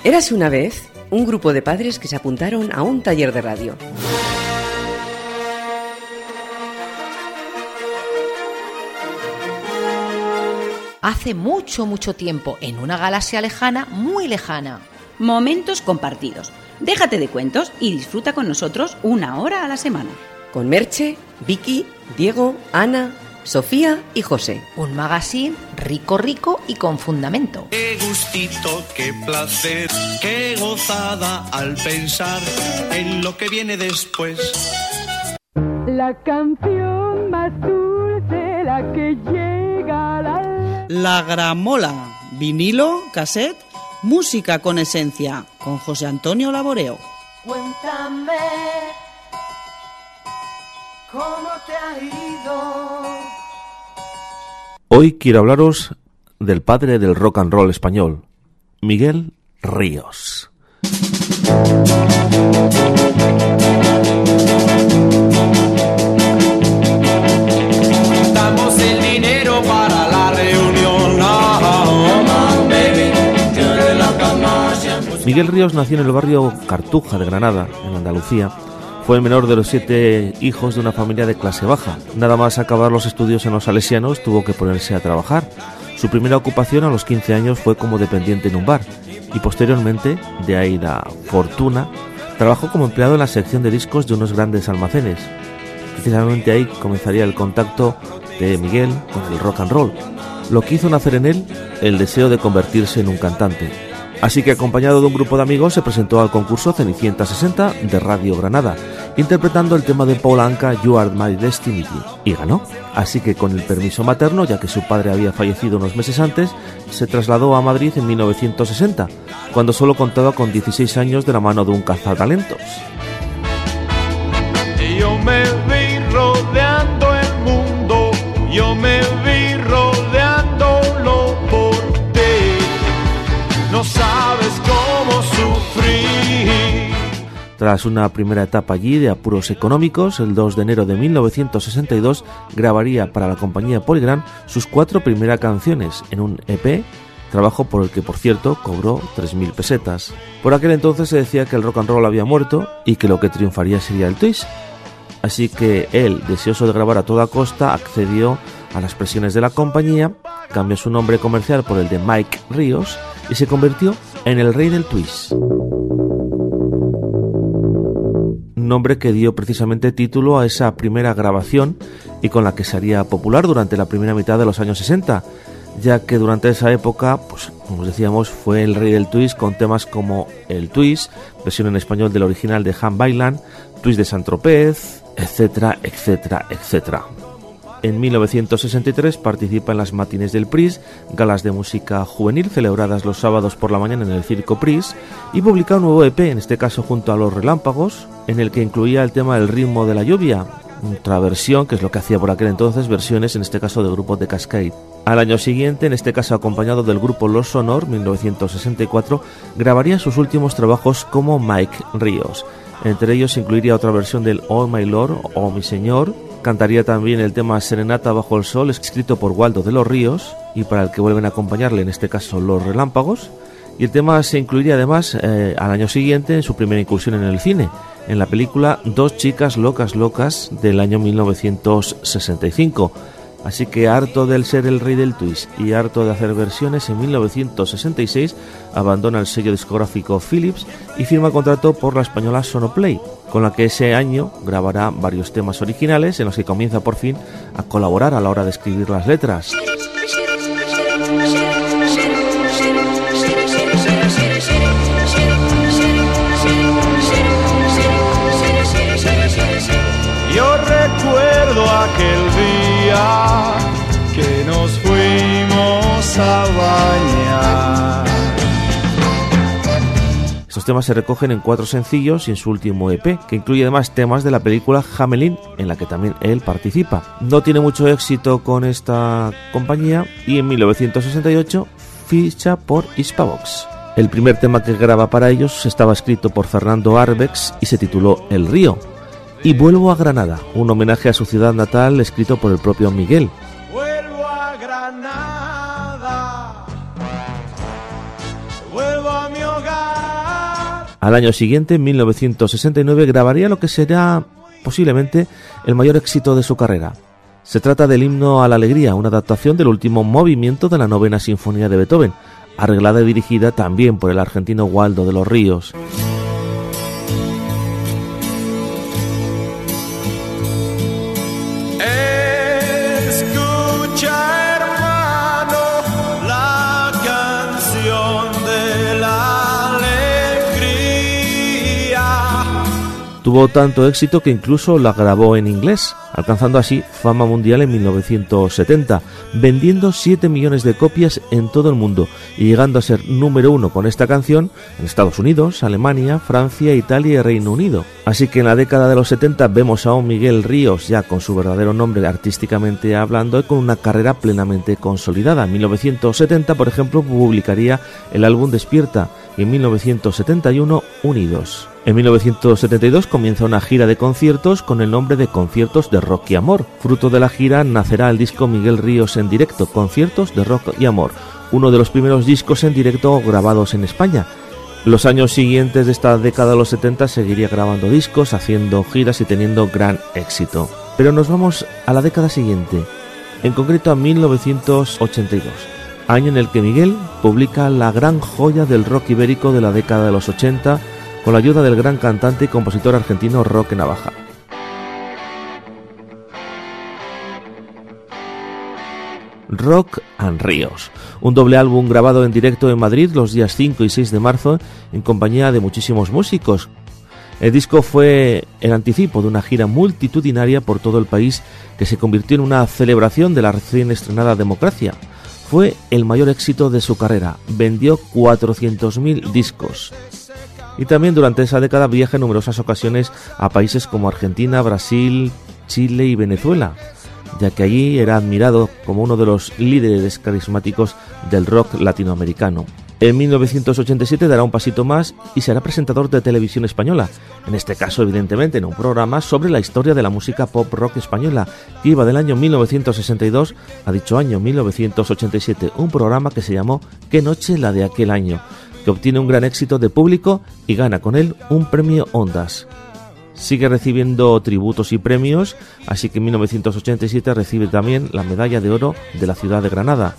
Érase una vez un grupo de padres que se apuntaron a un taller de radio. Hace mucho, mucho tiempo, en una galaxia lejana, muy lejana. Momentos compartidos. Déjate de cuentos y disfruta con nosotros 1 hora a la semana. Con Merche, Vicky, Diego, Ana, Sofía y José. Un magazine rico y con fundamento. Qué gustito, qué placer, qué gozada al pensar en lo que viene después. La canción más dulce, la que llega a La gramola, vinilo, cassette, música con esencia, con José Antonio Laboreo. Cuéntame cómo te ha ido. Hoy quiero hablaros del padre del rock and roll español, Miguel Ríos. Damos el dinero para la reunión. Miguel Ríos nació en el barrio Cartuja de Granada, en Andalucía. Fue el menor de los 7 hijos de una familia de clase baja. Nada más acabar los estudios en los Salesianos, tuvo que ponerse a trabajar. Su primera ocupación a los 15 años fue como dependiente en un bar y posteriormente, de ahí la fortuna, trabajó como empleado en la sección de discos de unos grandes almacenes. Precisamente ahí comenzaría el contacto de Miguel con el rock and roll, lo que hizo nacer en él el deseo de convertirse en un cantante. Así que, acompañado de un grupo de amigos, se presentó al concurso Cenicienta 60 de Radio Granada, interpretando el tema de Paul Anka, You Are My Destiny, y ganó. Así que, con el permiso materno, ya que su padre había fallecido unos meses antes, se trasladó a Madrid en 1960, cuando solo contaba con 16 años, de la mano de un cazatalentos. Yo me vi rodeando el mundo, yo me vi rodeándolo por ti. No sabes cómo sufrir. Tras una primera etapa allí de apuros económicos, el 2 de enero de 1962 grabaría para la compañía Polygram sus 4 primeras canciones en un EP, trabajo por el que, por cierto, cobró 3.000 pesetas. Por aquel entonces se decía que el rock and roll había muerto y que lo que triunfaría sería el twist. Así que él, deseoso de grabar a toda costa, accedió a las presiones de la compañía, cambió su nombre comercial por el de Mike Ríos y se convirtió en el rey del twist. Nombre que dio precisamente título a esa primera grabación y con la que se haría popular durante la primera mitad de los años 60, ya que durante esa época, pues como os decíamos, fue el rey del twist con temas como el twist, versión en español del original de Han Bailan, twist de Saint-Tropez, etcétera, etcétera, etcétera. En 1963 participa en las matines del Pris, galas de música juvenil celebradas los sábados por la mañana en el Circo Pris, y publica un nuevo EP, en este caso junto a Los Relámpagos, en el que incluía el tema El ritmo de la lluvia, otra versión, que es lo que hacía por aquel entonces, versiones en este caso de grupos de Cascade. Al año siguiente, en este caso acompañado del grupo Los Sonor, 1964, grabaría sus últimos trabajos como Mike Ríos. Entre ellos se incluiría otra versión del Oh My Lord, Oh Mi Señor. Cantaría también el tema Serenata bajo el sol, escrito por Waldo de los Ríos, y para el que vuelven a acompañarle, en este caso, Los Relámpagos. Y el tema se incluiría además al año siguiente en su primera incursión en el cine, en la película Dos chicas locas locas del año 1965. Así que, harto del ser el rey del twist y harto de hacer versiones, en 1966 abandona el sello discográfico Philips y firma contrato por la española Sonoplay, con la que ese año grabará varios temas originales en los que comienza por fin a colaborar a la hora de escribir las letras. Yo recuerdo aquel día que nos fuimos a bañar. Estos temas se recogen en 4 sencillos y en su último EP, que incluye además temas de la película Hamelin, en la que también él participa. No tiene mucho éxito con esta compañía y en 1968 ficha por Hispavox. El primer tema que graba para ellos estaba escrito por Fernando Arbex y se tituló El Río. Y Vuelvo a Granada, un homenaje a su ciudad natal escrito por el propio Miguel. Vuelvo a Granada, vuelvo a mi hogar. Al año siguiente, en 1969, grabaría lo que será posiblemente el mayor éxito de su carrera. Se trata del Himno a la Alegría, una adaptación del último movimiento de la Novena Sinfonía de Beethoven, arreglada y dirigida también por el argentino Waldo de los Ríos. Tuvo tanto éxito que incluso la grabó en inglés, alcanzando así fama mundial en 1970, vendiendo 7 millones de copias en todo el mundo y llegando a ser número 1 con esta canción en Estados Unidos, Alemania, Francia, Italia y Reino Unido. Así que en la década de los 70 vemos a un Miguel Ríos ya con su verdadero nombre artísticamente hablando y con una carrera plenamente consolidada. En 1970, por ejemplo, publicaría el álbum Despierta y en 1971 Unidos. En 1972 comienza una gira de conciertos con el nombre de Conciertos de Rock y Amor. Fruto de la gira nacerá el disco Miguel Ríos en directo, Conciertos de Rock y Amor, uno de los primeros discos en directo grabados en España. Los años siguientes de esta década de los 70 seguiría grabando discos, haciendo giras y teniendo gran éxito. Pero nos vamos a la década siguiente, en concreto a 1982, año en el que Miguel publica la gran joya del rock ibérico de la década de los 80, con la ayuda del gran cantante y compositor argentino Roque Navaja. Rock and Ríos, un doble álbum grabado en directo en Madrid los días 5 y 6 de marzo en compañía de muchísimos músicos. El disco fue el anticipo de una gira multitudinaria por todo el país que se convirtió en una celebración de la recién estrenada democracia. Fue el mayor éxito de su carrera, vendió 400.000 discos. Y también durante esa década viaja en numerosas ocasiones a países como Argentina, Brasil, Chile y Venezuela, ya que allí era admirado como uno de los líderes carismáticos del rock latinoamericano. En 1987 dará un pasito más y será presentador de televisión española, en este caso evidentemente en un programa sobre la historia de la música pop rock española, que iba del año 1962 a dicho año 1987, un programa que se llamó ¿Qué noche la de aquel año?, que obtiene un gran éxito de público y gana con él un premio Ondas. Sigue recibiendo tributos y premios, así que en 1987 recibe también la medalla de oro de la ciudad de Granada.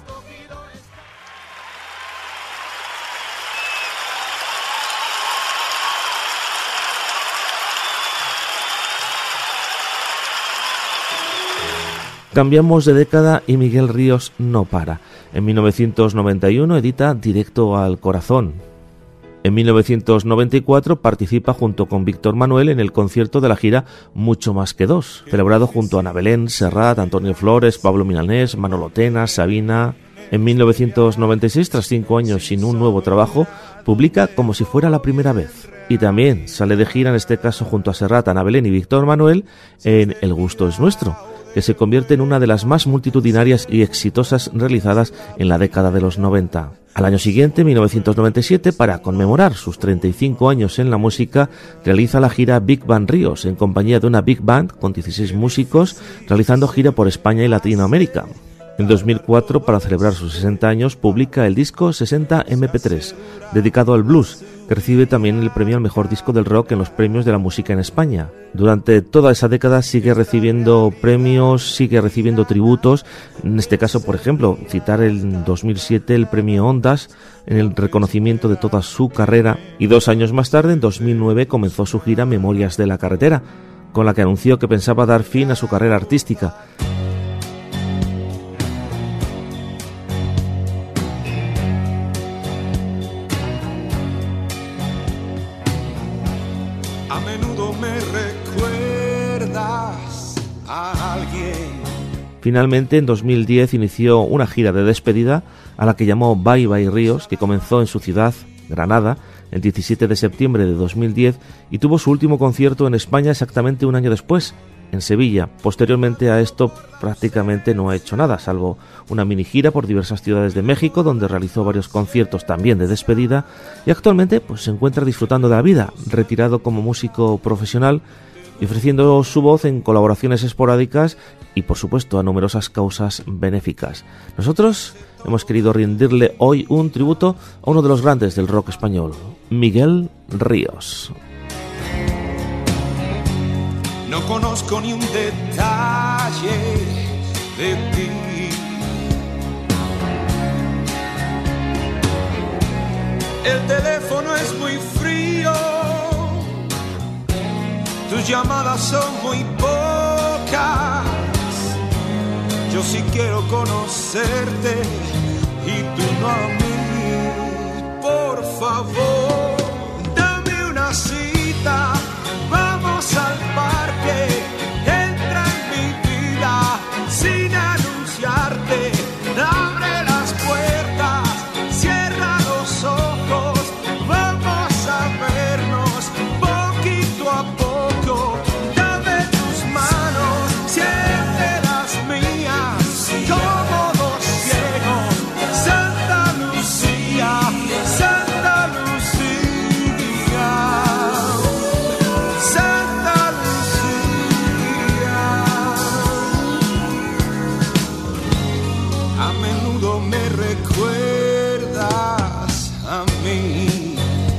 Cambiamos de década y Miguel Ríos no para. En 1991 edita Directo al Corazón. En 1994 participa junto con Víctor Manuel en el concierto de la gira Mucho más que dos, celebrado junto a Ana Belén, Serrat, Antonio Flores, Pablo Milanés, Manolo Tena, Sabina. En 1996, tras 5 años sin un nuevo trabajo, publica Como si fuera la primera vez. Y también sale de gira, en este caso junto a Serrat, Ana Belén y Víctor Manuel, en El gusto es nuestro, que se convierte en una de las más multitudinarias y exitosas realizadas en la década de los 90. Al año siguiente, 1997, para conmemorar sus 35 años en la música, realiza la gira Big Band Ríos, en compañía de una Big Band con 16 músicos, realizando gira por España y Latinoamérica. En 2004, para celebrar sus 60 años, publica el disco 60 MP3, dedicado al blues, que recibe también el premio al mejor disco del rock en los premios de la música en España. Durante toda esa década sigue recibiendo premios, sigue recibiendo tributos. En este caso, por ejemplo, citar en 2007 el premio Ondas en el reconocimiento de toda su carrera. Y 2 años más tarde, en 2009, comenzó su gira Memorias de la Carretera, con la que anunció que pensaba dar fin a su carrera artística. Finalmente, en 2010 inició una gira de despedida a la que llamó Bye Bye Ríos, que comenzó en su ciudad, Granada, el 17 de septiembre de 2010 y tuvo su último concierto en España exactamente un año después, en Sevilla. Posteriormente a esto prácticamente no ha hecho nada, salvo una mini gira por diversas ciudades de México, donde realizó varios conciertos también de despedida, y actualmente se encuentra disfrutando de la vida, retirado como músico profesional y ofreciendo su voz en colaboraciones esporádicas y por supuesto a numerosas causas benéficas. Nosotros hemos querido rendirle hoy un tributo a uno de los grandes del rock español, Miguel Ríos. No conozco ni un detalle de ti. El teléfono es muy frío, tus llamadas son muy pocas. Yo sí quiero conocerte y tú no a mí. Por favor, dame una cita, vamos al parque, entra en mi vida sin anunciarte. Abre las puertas, cierra los ojos, vamos a vernos poquito a poco. Dame tus manos, siente las mías, como dos ciegos. Santa Lucía, Santa Lucía, Santa Lucía. A menudo me recuerdas a mí.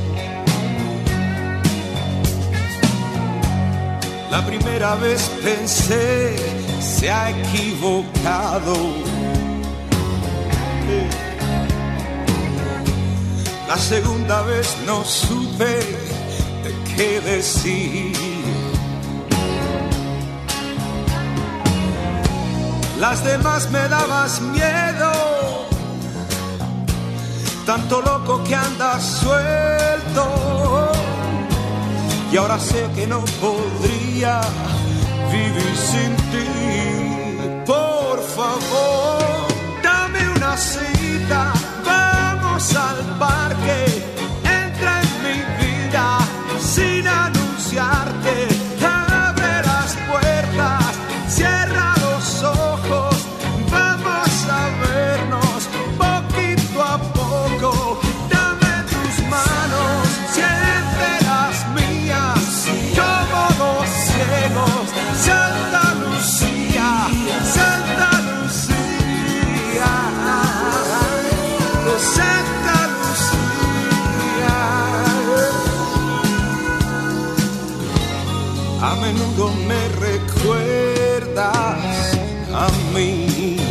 La primera vez pensé, se ha equivocado. La segunda vez no supe de qué decir. Las demás me dabas miedo, tanto loco que andas suelto. Y ahora sé que no podría vivir sin ti. Por favor, dame una cita, vamos al parque, entra en mi vida sin anunciarte. Abre las puertas, cierra los ojos, vamos a vernos poquito a poco. Dame tus manos, siente las mías, como dos ciegos. Santa Lucía, Santa Lucía, oh Santa Lucía. A menudo me recuerdas a mí.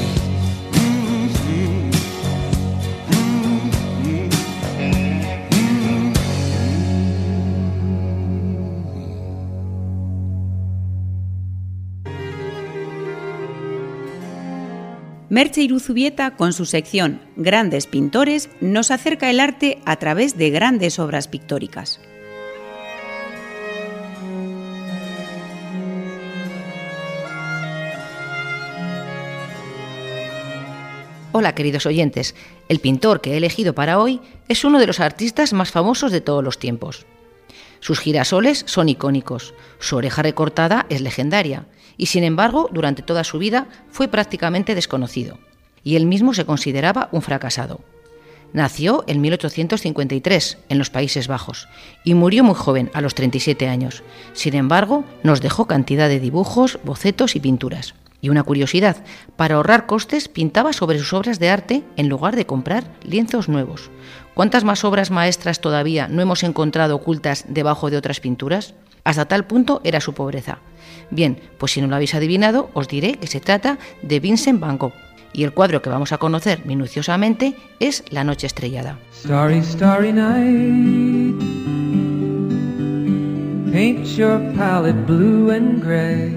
Merche Iruzubieta, con su sección Grandes Pintores, nos acerca el arte a través de grandes obras pictóricas. Hola, queridos oyentes. El pintor que he elegido para hoy es uno de los artistas más famosos de todos los tiempos. Sus girasoles son icónicos, su oreja recortada es legendaria y, sin embargo, durante toda su vida fue prácticamente desconocido, y él mismo se consideraba un fracasado. Nació en 1853 en los Países Bajos y murió muy joven, a los 37 años. Sin embargo, nos dejó cantidad de dibujos, bocetos y pinturas. Y una curiosidad, para ahorrar costes pintaba sobre sus obras de arte en lugar de comprar lienzos nuevos. ¿Cuántas más obras maestras todavía no hemos encontrado ocultas debajo de otras pinturas? Hasta tal punto era su pobreza. Bien, pues si no lo habéis adivinado, os diré que se trata de Vincent Van Gogh. Y el cuadro que vamos a conocer minuciosamente es La noche estrellada. Starry, starry night. Paint your palette blue and gray.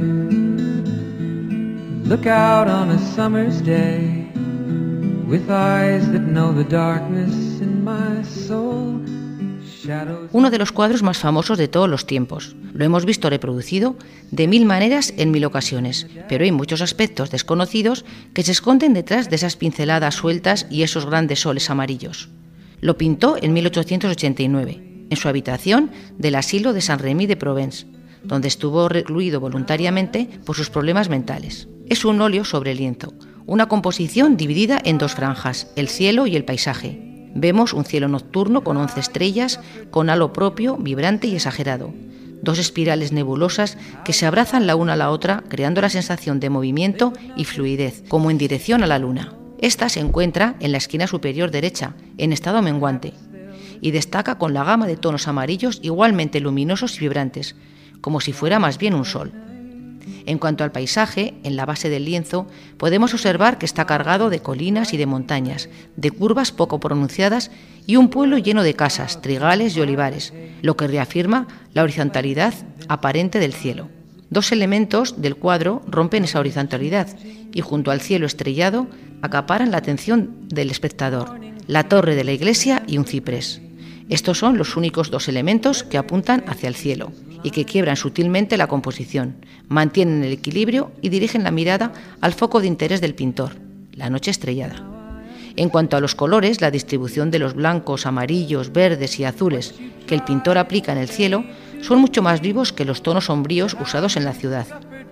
Look out on a summer's day with eyes that know the darkness in my soul. Uno de los cuadros más famosos de todos los tiempos. Lo hemos visto reproducido de 1000 maneras en 1000 ocasiones, pero hay muchos aspectos desconocidos que se esconden detrás de esas pinceladas sueltas y esos grandes soles amarillos. Lo pintó en 1889, en su habitación del asilo de Saint-Rémy de Provence, donde estuvo recluido voluntariamente por sus problemas mentales. Es un óleo sobre lienzo, una composición dividida en dos franjas, el cielo y el paisaje. Vemos un cielo nocturno con 11 estrellas, con halo propio, vibrante y exagerado. Dos espirales nebulosas que se abrazan la una a la otra, creando la sensación de movimiento y fluidez, como en dirección a la luna. Esta se encuentra en la esquina superior derecha, en estado menguante, y destaca con la gama de tonos amarillos igualmente luminosos y vibrantes, como si fuera más bien un sol. En cuanto al paisaje, en la base del lienzo podemos observar que está cargado de colinas y de montañas, de curvas poco pronunciadas y un pueblo lleno de casas, trigales y olivares, lo que reafirma la horizontalidad aparente del cielo. Dos elementos del cuadro rompen esa horizontalidad y junto al cielo estrellado acaparan la atención del espectador, la torre de la iglesia y un ciprés. Estos son los únicos dos elementos que apuntan hacia el cielo y que quiebran sutilmente la composición, mantienen el equilibrio y dirigen la mirada al foco de interés del pintor, la noche estrellada. En cuanto a los colores, la distribución de los blancos, amarillos, verdes y azules que el pintor aplica en el cielo son mucho más vivos que los tonos sombríos usados en la ciudad.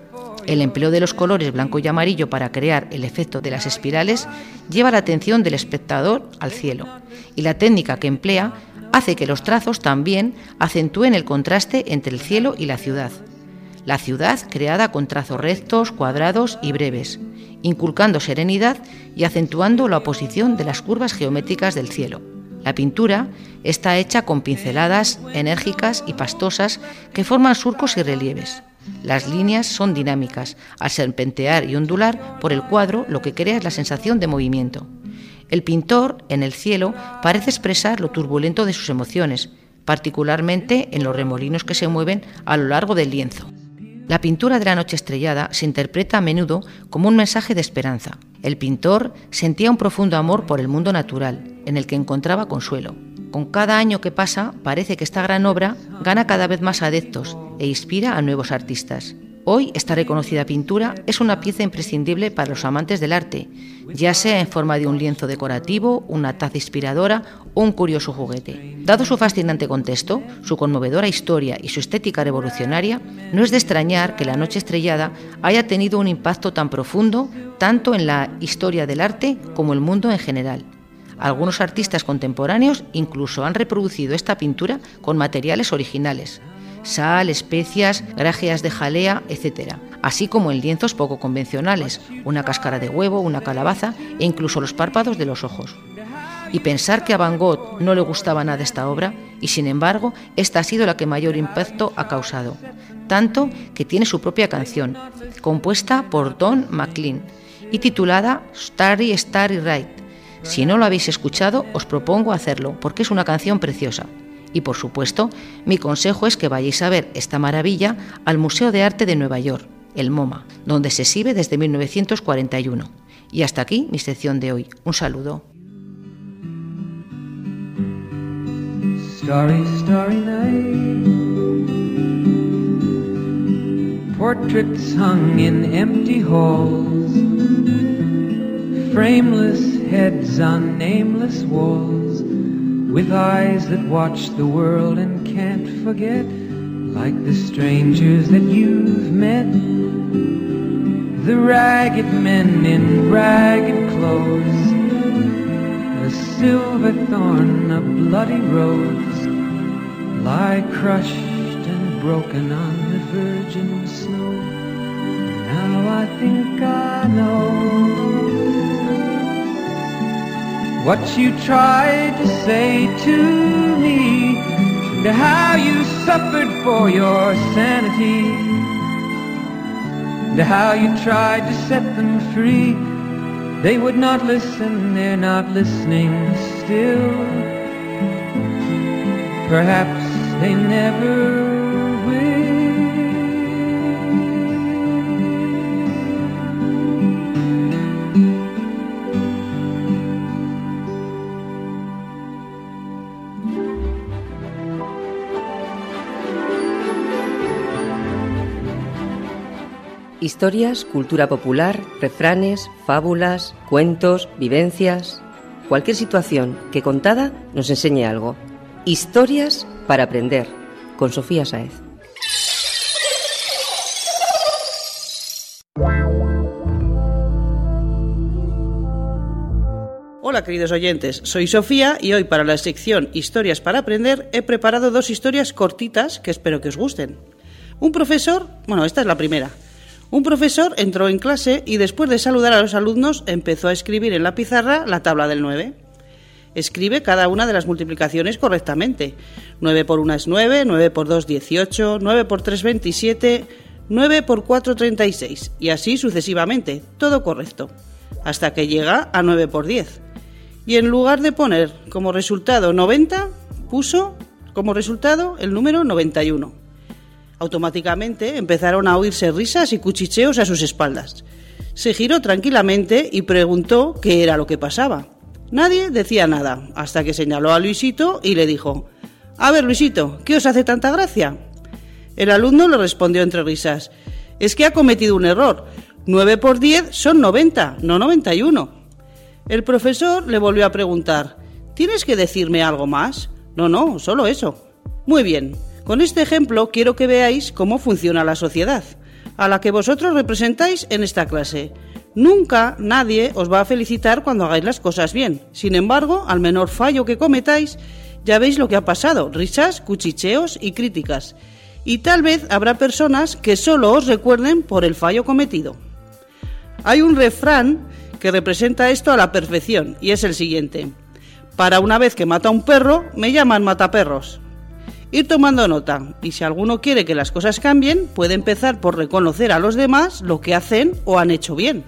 El empleo de los colores blanco y amarillo para crear el efecto de las espirales lleva la atención del espectador al cielo, y la técnica que emplea hace que los trazos también acentúen el contraste entre el cielo y la ciudad. La ciudad creada con trazos rectos, cuadrados y breves, inculcando serenidad y acentuando la oposición de las curvas geométricas del cielo. La pintura está hecha con pinceladas enérgicas y pastosas que forman surcos y relieves. Las líneas son dinámicas, al serpentear y ondular por el cuadro, lo que crea es la sensación de movimiento. El pintor, en el cielo, parece expresar lo turbulento de sus emociones, particularmente en los remolinos que se mueven a lo largo del lienzo. La pintura de la noche estrellada se interpreta a menudo como un mensaje de esperanza. El pintor sentía un profundo amor por el mundo natural, en el que encontraba consuelo. Con cada año que pasa, parece que esta gran obra gana cada vez más adeptos e inspira a nuevos artistas. Hoy, esta reconocida pintura es una pieza imprescindible para los amantes del arte, ya sea en forma de un lienzo decorativo, una taza inspiradora o un curioso juguete. Dado su fascinante contexto, su conmovedora historia y su estética revolucionaria, no es de extrañar que La noche estrellada haya tenido un impacto tan profundo tanto en la historia del arte como el mundo en general. Algunos artistas contemporáneos incluso han reproducido esta pintura con materiales originales: sal, especias, grajeas de jalea, etc., así como en lienzos poco convencionales, una cáscara de huevo, una calabaza e incluso los párpados de los ojos. Y pensar que a Van Gogh no le gustaba nada esta obra, y sin embargo, esta ha sido la que mayor impacto ha causado, tanto que tiene su propia canción, compuesta por Don McLean y titulada Starry Starry Night. Si no lo habéis escuchado, os propongo hacerlo, porque es una canción preciosa. Y por supuesto, mi consejo es que vayáis a ver esta maravilla al Museo de Arte de Nueva York, el MoMA, donde se exhibe desde 1941. Y hasta aquí mi sección de hoy. Un saludo. Starry, starry night. Portraits hung in empty halls. Frameless heads on nameless walls. With eyes that watch the world and can't forget, like the strangers that you've met. The ragged men in ragged clothes, a silver thorn, a bloody rose, lie crushed and broken on the virgin snow. Now I think I know what you tried to say to me, and how you suffered for your sanity, and how you tried to set them free. They would not listen, they're not listening still. Perhaps they never will. Historias, cultura popular, refranes, fábulas, cuentos, vivencias. Cualquier situación que contada nos enseñe algo. Historias para aprender, con Sofía Sáez. Hola queridos oyentes, soy Sofía y hoy para la sección Historias para aprender he preparado 2 historias cortitas que espero que os gusten. Esta es la primera. Un profesor entró en clase y después de saludar a los alumnos empezó a escribir en la pizarra la tabla del 9. Escribe cada una de las multiplicaciones correctamente. 9 por 1 es 9, 9 por 2 18, 9 por 3 27, 9 por 4 36 y así sucesivamente, todo correcto, hasta que llega a 9 por 10. Y en lugar de poner como resultado 90, puso como resultado el número 91. Automáticamente empezaron a oírse risas y cuchicheos a sus espaldas. Se giró tranquilamente y preguntó qué era lo que pasaba. Nadie decía nada, hasta que señaló a Luisito y le dijo: «A ver, Luisito, ¿qué os hace tanta gracia?». El alumno le respondió entre risas: «Es que ha cometido un error. 9 por 10 son 90, no 91». El profesor le volvió a preguntar: «¿Tienes que decirme algo más?». «No, solo eso». «Muy bien. Con este ejemplo quiero que veáis cómo funciona la sociedad, a la que vosotros representáis en esta clase. Nunca nadie os va a felicitar cuando hagáis las cosas bien. Sin embargo, al menor fallo que cometáis, ya veis lo que ha pasado: risas, cuchicheos y críticas. Y tal vez habrá personas que solo os recuerden por el fallo cometido». Hay un refrán que representa esto a la perfección y es el siguiente: «Para una vez que mata a un perro, me llaman mataperros». Ir tomando nota, y si alguno quiere que las cosas cambien, puede empezar por reconocer a los demás lo que hacen o han hecho bien.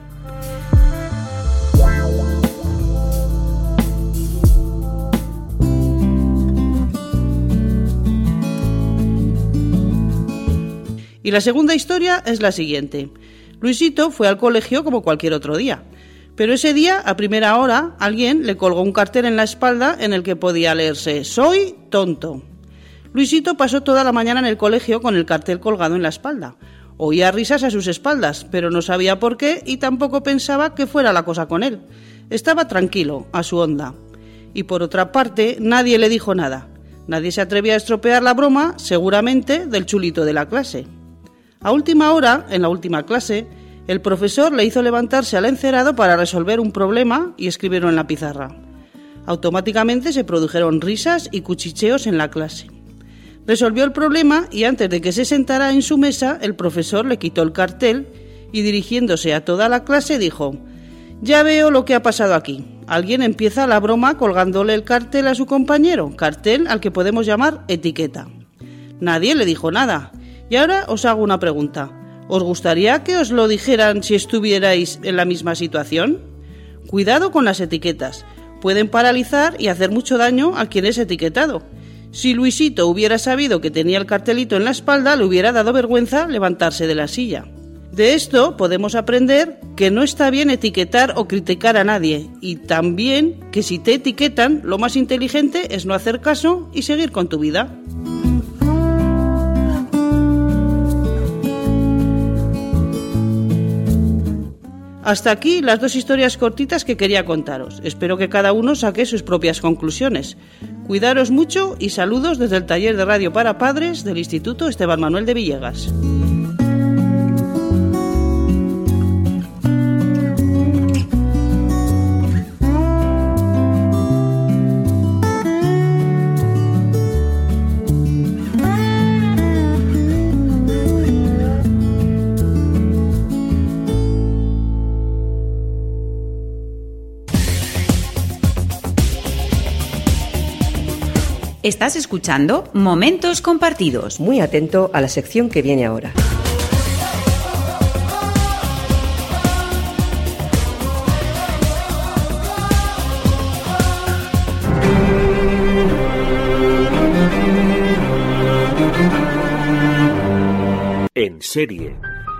Y la segunda historia es la siguiente. Luisito fue al colegio como cualquier otro día, pero ese día, a primera hora, alguien le colgó un cartel en la espalda en el que podía leerse: «Soy tonto». Luisito pasó toda la mañana en el colegio con el cartel colgado en la espalda. Oía risas a sus espaldas, pero no sabía por qué y tampoco pensaba que fuera la cosa con él. Estaba tranquilo, a su onda. Y por otra parte, nadie le dijo nada. Nadie se atrevía a estropear la broma, seguramente, del chulito de la clase. A última hora, en la última clase, el profesor le hizo levantarse al encerado para resolver un problema y escribirlo en la pizarra. Automáticamente se produjeron risas y cuchicheos en la clase. Resolvió el problema y antes de que se sentara en su mesa, el profesor le quitó el cartel y, dirigiéndose a toda la clase, dijo: «Ya veo lo que ha pasado aquí. Alguien empieza la broma colgándole el cartel a su compañero, cartel al que podemos llamar etiqueta. Nadie le dijo nada. Y ahora os hago una pregunta. ¿Os gustaría que os lo dijeran si estuvierais en la misma situación? Cuidado con las etiquetas. Pueden paralizar y hacer mucho daño a quien es etiquetado. Si Luisito hubiera sabido que tenía el cartelito en la espalda, le hubiera dado vergüenza levantarse de la silla». De esto podemos aprender que no está bien etiquetar o criticar a nadie, y también que si te etiquetan, lo más inteligente es no hacer caso y seguir con tu vida. Hasta aquí las dos historias cortitas que quería contaros. Espero que cada uno saque sus propias conclusiones. Cuidaros mucho y saludos desde el taller de radio para padres del Instituto Esteban Manuel de Villegas. Estás escuchando Momentos Compartidos. Muy atento a la sección que viene ahora. En serie.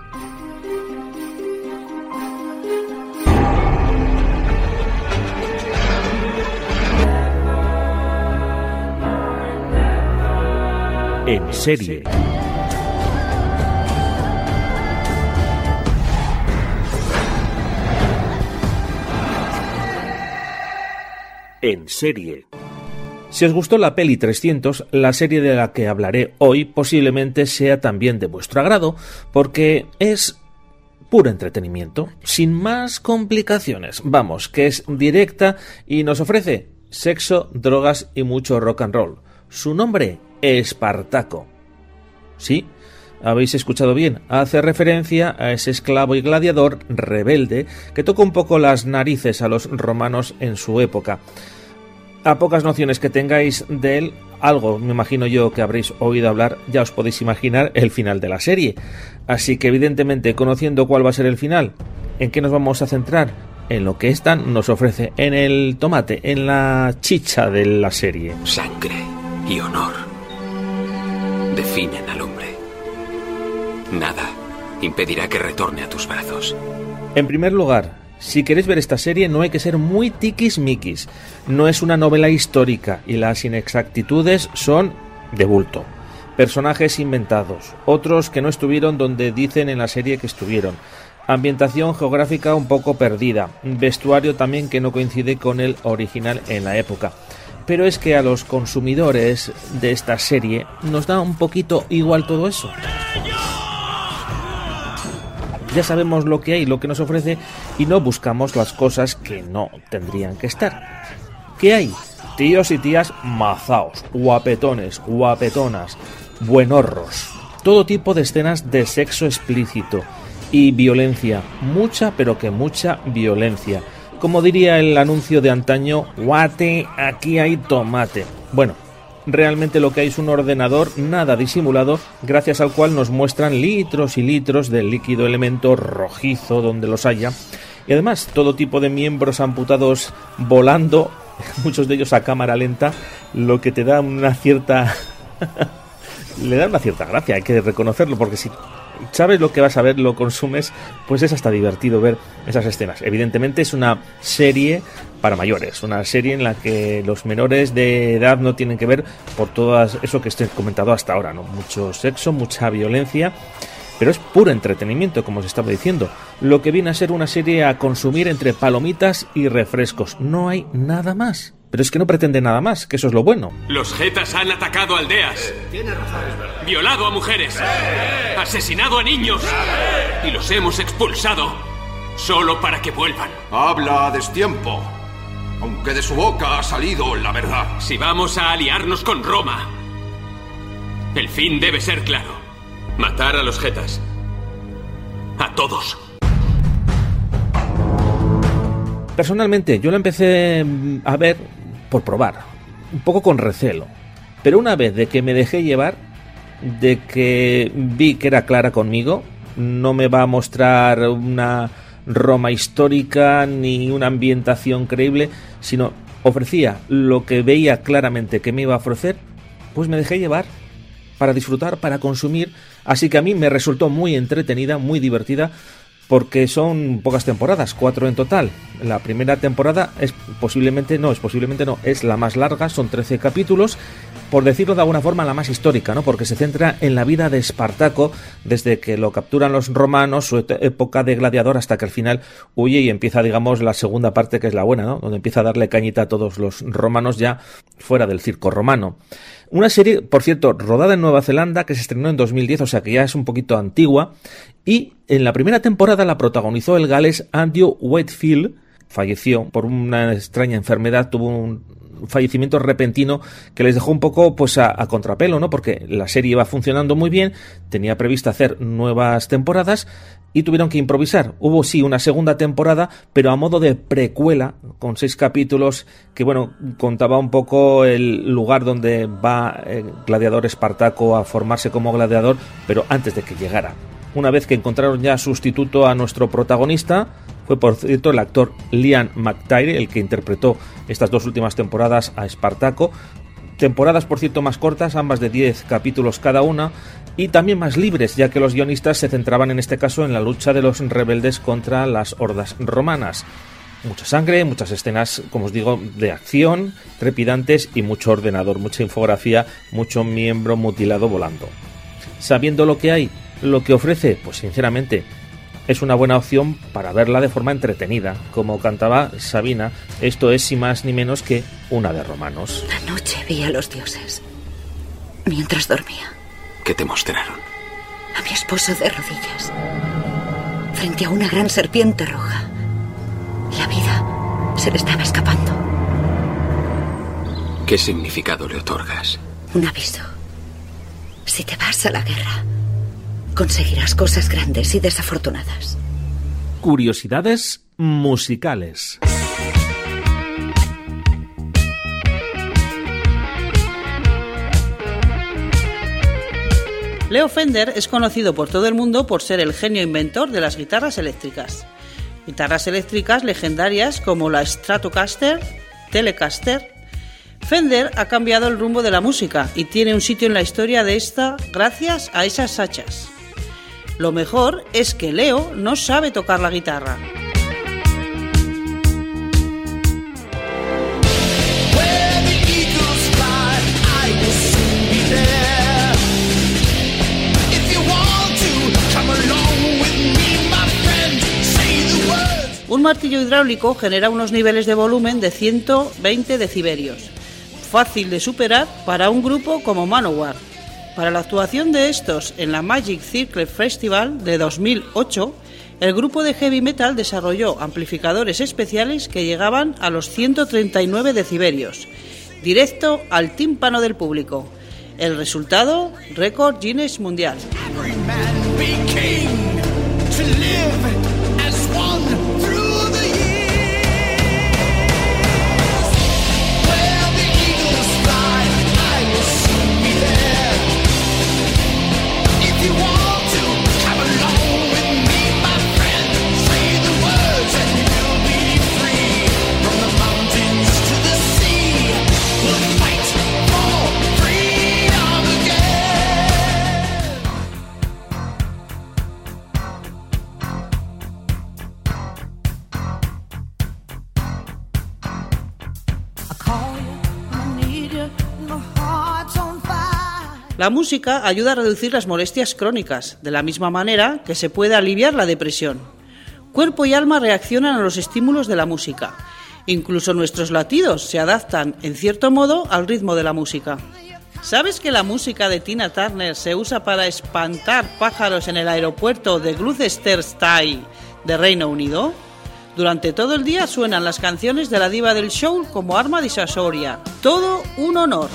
En serie. En serie. Si os gustó la peli 300, la serie de la que hablaré hoy posiblemente sea también de vuestro agrado, porque es puro entretenimiento, sin más complicaciones. Vamos, que es directa y nos ofrece sexo, drogas y mucho rock and roll. Su nombre, Espartaco. Sí, habéis escuchado bien, hace referencia a ese esclavo y gladiador rebelde que tocó un poco las narices a los romanos en su época. A pocas nociones que tengáis de él, algo me imagino yo que habréis oído hablar, ya os podéis imaginar el final de la serie. Así que evidentemente, conociendo cuál va a ser el final, ¿en qué nos vamos a centrar? En lo que esta nos ofrece, en el tomate, en la chicha de la serie. Sangre y honor definen al hombre. Nada impedirá que retorne a tus brazos. En primer lugar, si queréis ver esta serie no hay que ser muy tiquismiquis. No es una novela histórica y las inexactitudes son de bulto. Personajes inventados, otros que no estuvieron donde dicen en la serie que estuvieron. Ambientación geográfica un poco perdida. Vestuario también que no coincide con el original en la época. Pero es que a los consumidores de esta serie nos da un poquito igual todo eso. Ya sabemos lo que hay, lo que nos ofrece y no buscamos las cosas que no tendrían que estar. ¿Qué hay? Tíos y tías mazaos, guapetones, guapetonas, buenorros. Todo tipo de escenas de sexo explícito y violencia. Mucha, pero que mucha violencia. Como diría el anuncio de antaño, guate, aquí hay tomate. Bueno, realmente lo que hay es un ordenador nada disimulado, gracias al cual nos muestran litros y litros del líquido elemento rojizo donde los haya. Y además, todo tipo de miembros amputados volando, muchos de ellos a cámara lenta, lo que te da una cierta... le da una cierta gracia, hay que reconocerlo, porque si sabes lo que vas a ver, lo consumes, pues es hasta divertido ver esas escenas. Evidentemente es una serie para mayores, una serie en la que los menores de edad no tienen que ver por todo eso que estoy comentado hasta ahora, ¿no? Mucho sexo, mucha violencia, pero es puro entretenimiento, como os estaba diciendo. Lo que viene a ser una serie a consumir entre palomitas y refrescos. No hay nada más. Pero es que no pretende nada más, que eso es lo bueno. Los getas han atacado aldeas, violado a mujeres, asesinado a niños y los hemos expulsado solo para que vuelvan. Habla a destiempo, aunque de su boca ha salido la verdad. Si vamos a aliarnos con Roma, el fin debe ser claro: matar a los getas, a todos. Personalmente, yo la empecé a ver por probar, un poco con recelo. Pero una vez de que me dejé llevar, de que vi que era clara conmigo, no me va a mostrar una Roma histórica ni una ambientación creíble, sino ofrecía lo que veía claramente que me iba a ofrecer, pues me dejé llevar para disfrutar, para consumir. Así que a mí me resultó muy entretenida, muy divertida, porque son pocas temporadas, 4 en total. La primera temporada es la más larga, son 13 capítulos, por decirlo de alguna forma la más histórica, ¿no? Porque se centra en la vida de Espartaco desde que lo capturan los romanos, su época de gladiador, hasta que al final huye y empieza, digamos, la segunda parte, que es la buena, ¿no? Donde empieza a darle cañita a todos los romanos ya fuera del circo romano. Una serie, por cierto, rodada en Nueva Zelanda, que se estrenó en 2010, o sea que ya es un poquito antigua, y en la primera temporada la protagonizó el galés Andrew Whitfield. Falleció por una extraña enfermedad, tuvo un fallecimiento repentino que les dejó un poco pues a contrapelo, ¿no? Porque la serie iba funcionando muy bien, tenía previsto hacer nuevas temporadas y tuvieron que improvisar. Hubo sí una segunda temporada, pero a modo de precuela, con 6 capítulos, que bueno, contaba un poco el lugar donde va el gladiador Espartaco a formarse como gladiador, pero antes de que llegara. Una vez que encontraron ya sustituto a nuestro protagonista, fue por cierto el actor Liam McTire el que interpretó estas 2 últimas temporadas a Espartaco. Temporadas, por cierto, más cortas, ambas de 10 capítulos cada una, y también más libres, ya que los guionistas se centraban en este caso en la lucha de los rebeldes contra las hordas romanas. Mucha sangre, muchas escenas, como os digo, de acción, trepidantes y mucho ordenador, mucha infografía, mucho miembro mutilado volando. Sabiendo lo que hay, lo que ofrece, pues sinceramente es una buena opción para verla de forma entretenida. Como cantaba Sabina, esto es ni más ni menos que una de romanos. Anoche vi a los dioses mientras dormía. ¿Qué te mostraron? A mi esposo de rodillas, frente a una gran serpiente roja. La vida se le estaba escapando. ¿Qué significado le otorgas? Un aviso. Si te vas a la guerra, conseguirás cosas grandes y desafortunadas. Curiosidades musicales. Leo Fender es conocido por todo el mundo por ser el genio inventor de las guitarras eléctricas. Guitarras eléctricas legendarias como la Stratocaster, Telecaster. Fender ha cambiado el rumbo de la música y tiene un sitio en la historia de esta gracias a esas hachas. Lo mejor es que Leo no sabe tocar la guitarra. Un martillo hidráulico genera unos niveles de volumen de 120 decibelios, fácil de superar para un grupo como Manowar. Para la actuación de estos en la Magic Circle Festival de 2008, el grupo de heavy metal desarrolló amplificadores especiales que llegaban a los 139 decibelios, directo al tímpano del público. El resultado, récord Guinness Mundial. La música ayuda a reducir las molestias crónicas, de la misma manera que se puede aliviar la depresión. Cuerpo y alma reaccionan a los estímulos de la música. Incluso nuestros latidos se adaptan, en cierto modo, al ritmo de la música. ¿Sabes que la música de Tina Turner se usa para espantar pájaros en el aeropuerto de Gloucestershire de Reino Unido? Durante todo el día suenan las canciones de la diva del show como arma disuasoria. Todo un honor.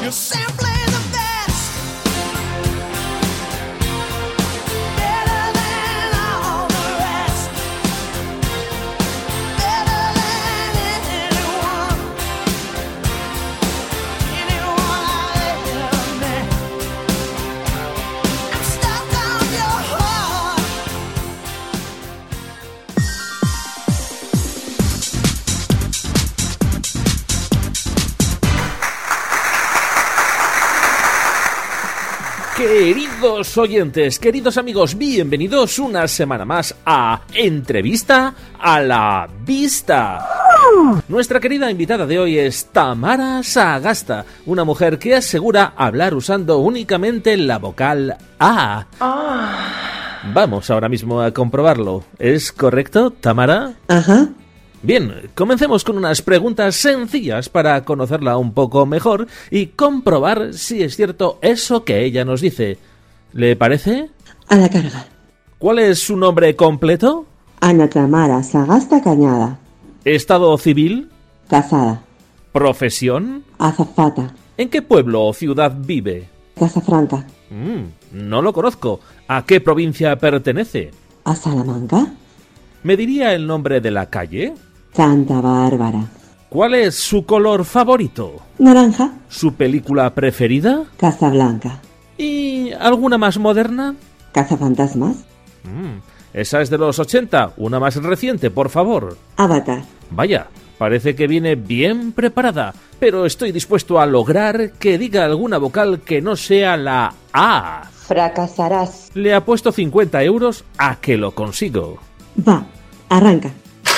Queridos oyentes, queridos amigos, bienvenidos una semana más a Entrevista a la Vista. Nuestra querida invitada de hoy es Tamara Sagasta, una mujer que asegura hablar usando únicamente la vocal A. Vamos ahora mismo a comprobarlo. ¿Es correcto, Tamara? Ajá. Bien, comencemos con unas preguntas sencillas para conocerla un poco mejor y comprobar si es cierto eso que ella nos dice. ¿Le parece? A la carga. ¿Cuál es su nombre completo? Ana Tamara Sagasta Cañada. ¿Estado civil? Casada. ¿Profesión? Azafata. ¿En qué pueblo o ciudad vive? Casafranca. No lo conozco. ¿A qué provincia pertenece? ¿A Salamanca? ¿Me diría el nombre de la calle? Santa Bárbara. ¿Cuál es su color favorito? Naranja. ¿Su película preferida? Casablanca. ¿Y alguna más moderna? Cazafantasmas. Esa es de los 80, una más reciente, por favor. Avatar. Vaya, parece que viene bien preparada, pero estoy dispuesto a lograr que diga alguna vocal que no sea la A. Fracasarás. Le apuesto 50 euros a que lo consigo. Va, arranca.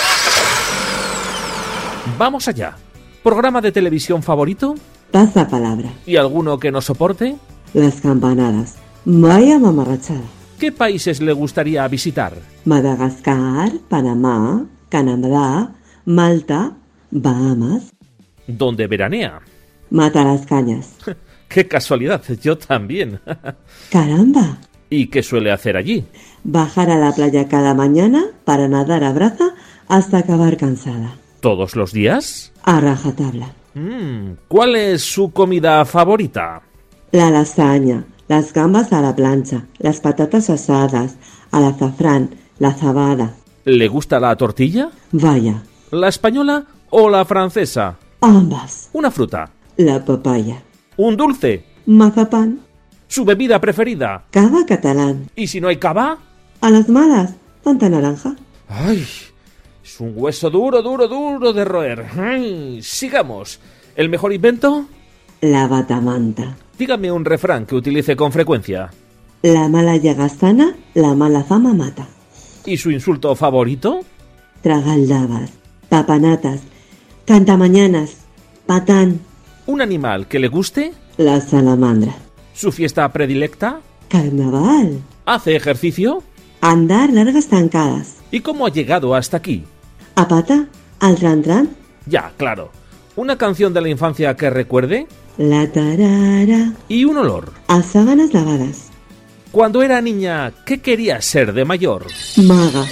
Vamos allá. ¿Programa de televisión favorito? Pasa palabra. ¿Y alguno que no soporte? Las campanadas. Vaya mamarrachada. ¿Qué países le gustaría visitar? Madagascar, Panamá, Canadá, Malta, Bahamas. ¿Dónde veranea? Mata las cañas. ¡Qué casualidad! Yo también. ¡Caramba! ¿Y qué suele hacer allí? Bajar a la playa cada mañana para nadar a braza hasta acabar cansada. ¿Todos los días? A rajatabla. ¿Cuál es su comida favorita? La lasaña, las gambas a la plancha, las patatas asadas, al azafrán, la cebada. ¿Le gusta la tortilla? Vaya. ¿La española o la francesa? Ambas. ¿Una fruta? La papaya. ¿Un dulce? Mazapán. ¿Su bebida preferida? Cava catalán. ¿Y si no hay cava? A las malas, Fanta naranja. ¡Ay! Es un hueso duro de roer. ¡Ay! Sigamos. ¿El mejor invento? La batamanta. Dígame un refrán que utilice con frecuencia. La mala llega sana, la mala fama mata. ¿Y su insulto favorito? Tragaldabas, papanatas, cantamañanas, patán. ¿Un animal que le guste? La salamandra. ¿Su fiesta predilecta? Carnaval. ¿Hace ejercicio? Andar largas zancadas. ¿Y cómo ha llegado hasta aquí? ¿A pata? ¿Al tran-tran? Ya, claro. ¿Una canción de la infancia que recuerde? La tarara. ¿Y un olor? A sábanas lavadas. Cuando era niña, ¿qué quería ser de mayor? Maga.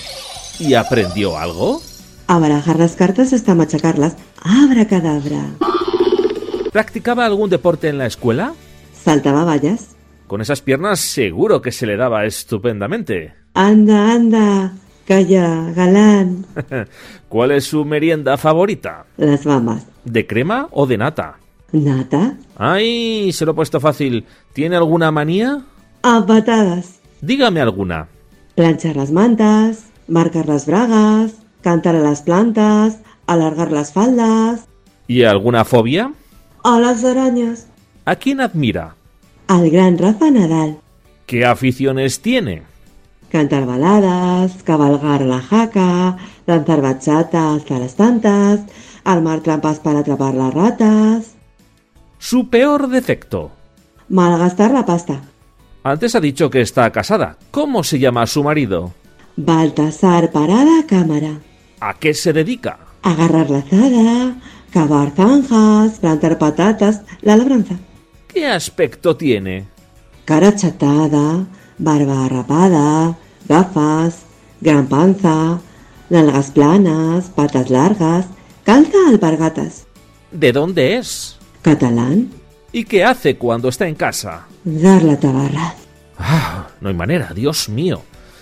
¿Y aprendió algo? A barajar las cartas hasta machacarlas. Abracadabra. ¿Practicaba algún deporte en la escuela? ¿Saltaba vallas? Con esas piernas seguro que se le daba estupendamente. Anda, anda. Calla, galán. ¿Cuál es su merienda favorita? Las bambas. ¿De crema o de nata? ¿Nata? ¡Ay! Se lo he puesto fácil. ¿Tiene alguna manía? A patadas. Dígame alguna. Planchar las mantas, marcar las bragas, cantar a las plantas, alargar las faldas. ¿Y alguna fobia? A las arañas. ¿A quién admira? Al gran Rafa Nadal. ¿Qué aficiones tiene? Cantar baladas, cabalgar la jaca, lanzar bachata hasta las tantas, armar trampas para atrapar las ratas. ¿Su peor defecto? Malgastar la pasta. Antes ha dicho que está casada. ¿Cómo se llama su marido? Baltasar Parada Cámara. ¿A qué se dedica? Agarrar la azada, cavar zanjas, plantar patatas, la labranza. ¿Qué aspecto tiene? Cara achatada, barba rapada, gafas, gran panza, nalgas planas, patas largas, calza alpargatas. ¿De dónde es? Catalán. ¿Y qué hace cuando está en casa? Dar la tabarra. No hay manera, Dios mío.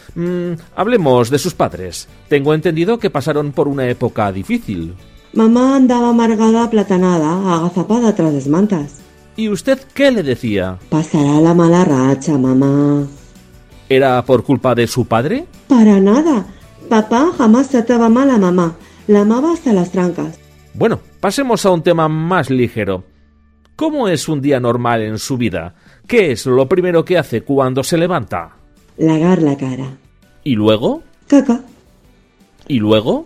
Hablemos de sus padres. Tengo entendido que pasaron por una época difícil. Mamá andaba amargada, aplatanada, agazapada tras las mantas. ¿Y usted qué le decía? Pasará la mala racha, mamá. ¿Era por culpa de su padre? Para nada. Papá jamás trataba mal a mamá. La amaba hasta las trancas. Bueno, pasemos a un tema más ligero. ¿Cómo es un día normal en su vida? ¿Qué es lo primero que hace cuando se levanta? Lavar la cara. ¿Y luego? Caca. ¿Y luego?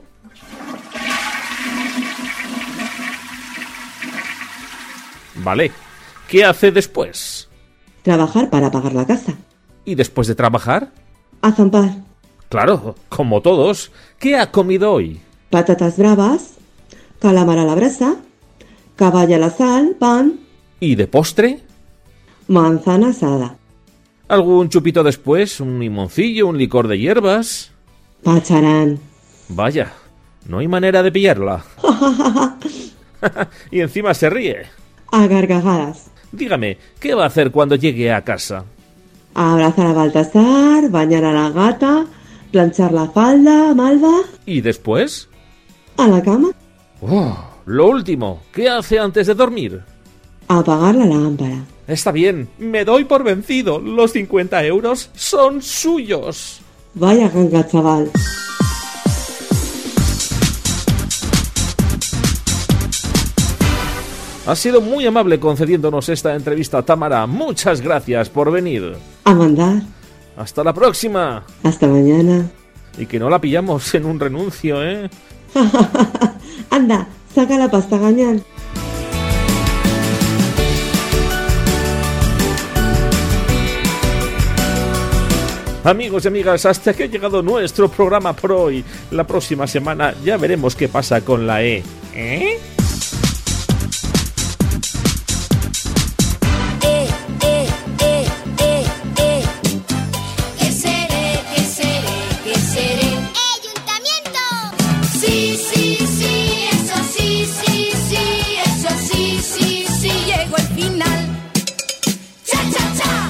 Vale. ¿Qué hace después? Trabajar para pagar la casa. ¿Y después de trabajar? A zampar. Claro, como todos. ¿Qué ha comido hoy? Patatas bravas, calamar a la brasa, caballa a la sal, pan. ¿Y de postre? Manzana asada. ¿Algún chupito después? ¿Un limoncillo? ¿Un licor de hierbas? Pacharán. Vaya, no hay manera de pillarla. Y encima se ríe. A gargajadas. Dígame, ¿qué va a hacer cuando llegue a casa? Abrazar a Baltasar, bañar a la gata, planchar la falda, Malva. ¿Y después? A la cama. Lo último, ¿qué hace antes de dormir? Apagar la lámpara. Está bien, me doy por vencido. Los 50 euros son suyos. Vaya ganga, chaval. Has sido muy amable concediéndonos esta entrevista, Tamara. Muchas gracias por venir. A mandar. Hasta la próxima. Hasta mañana. Y que no la pillamos en un renuncio, ¿eh? Anda, saca la pasta, gañán. Amigos y amigas, hasta aquí ha llegado nuestro programa por hoy. La próxima semana ya veremos qué pasa con la E. ¿Eh? Llegó el final. Cha, cha, cha.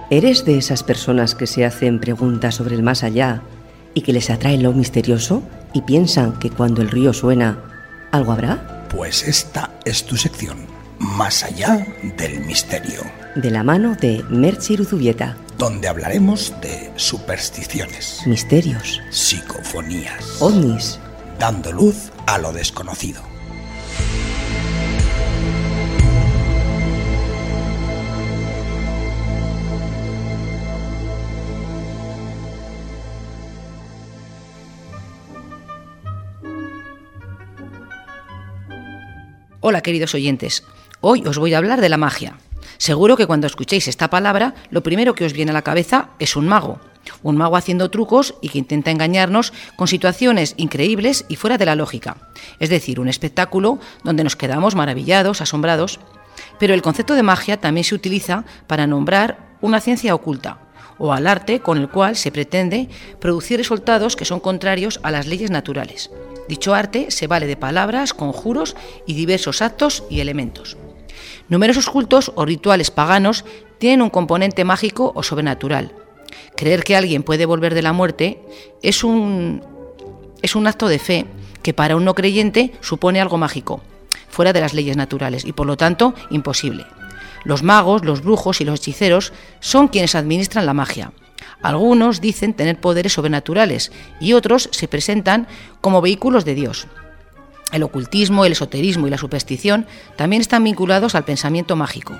¿Eres de esas personas que se hacen preguntas sobre el más allá y que les atrae lo misterioso y piensan que cuando el río suena, algo habrá? Pues esta es tu sección, Más allá del misterio. De la mano de Merche Uruzubieta. Donde hablaremos de supersticiones, misterios, psicofonías, ovnis, dando luz a lo desconocido. Hola, queridos oyentes. Hoy os voy a hablar de la magia. Seguro que cuando escuchéis esta palabra, lo primero que os viene a la cabeza es un mago. Un mago haciendo trucos y que intenta engañarnos con situaciones increíbles y fuera de la lógica. Es decir, un espectáculo donde nos quedamos maravillados, asombrados. Pero el concepto de magia también se utiliza para nombrar una ciencia oculta o al arte con el cual se pretende producir resultados que son contrarios a las leyes naturales. Dicho arte se vale de palabras, conjuros y diversos actos y elementos. Numerosos cultos o rituales paganos tienen un componente mágico o sobrenatural. Creer que alguien puede volver de la muerte es un acto de fe que para un no creyente supone algo mágico, fuera de las leyes naturales y por lo tanto imposible. Los magos, los brujos y los hechiceros son quienes administran la magia. Algunos dicen tener poderes sobrenaturales y otros se presentan como vehículos de Dios. El ocultismo, el esoterismo y la superstición también están vinculados al pensamiento mágico.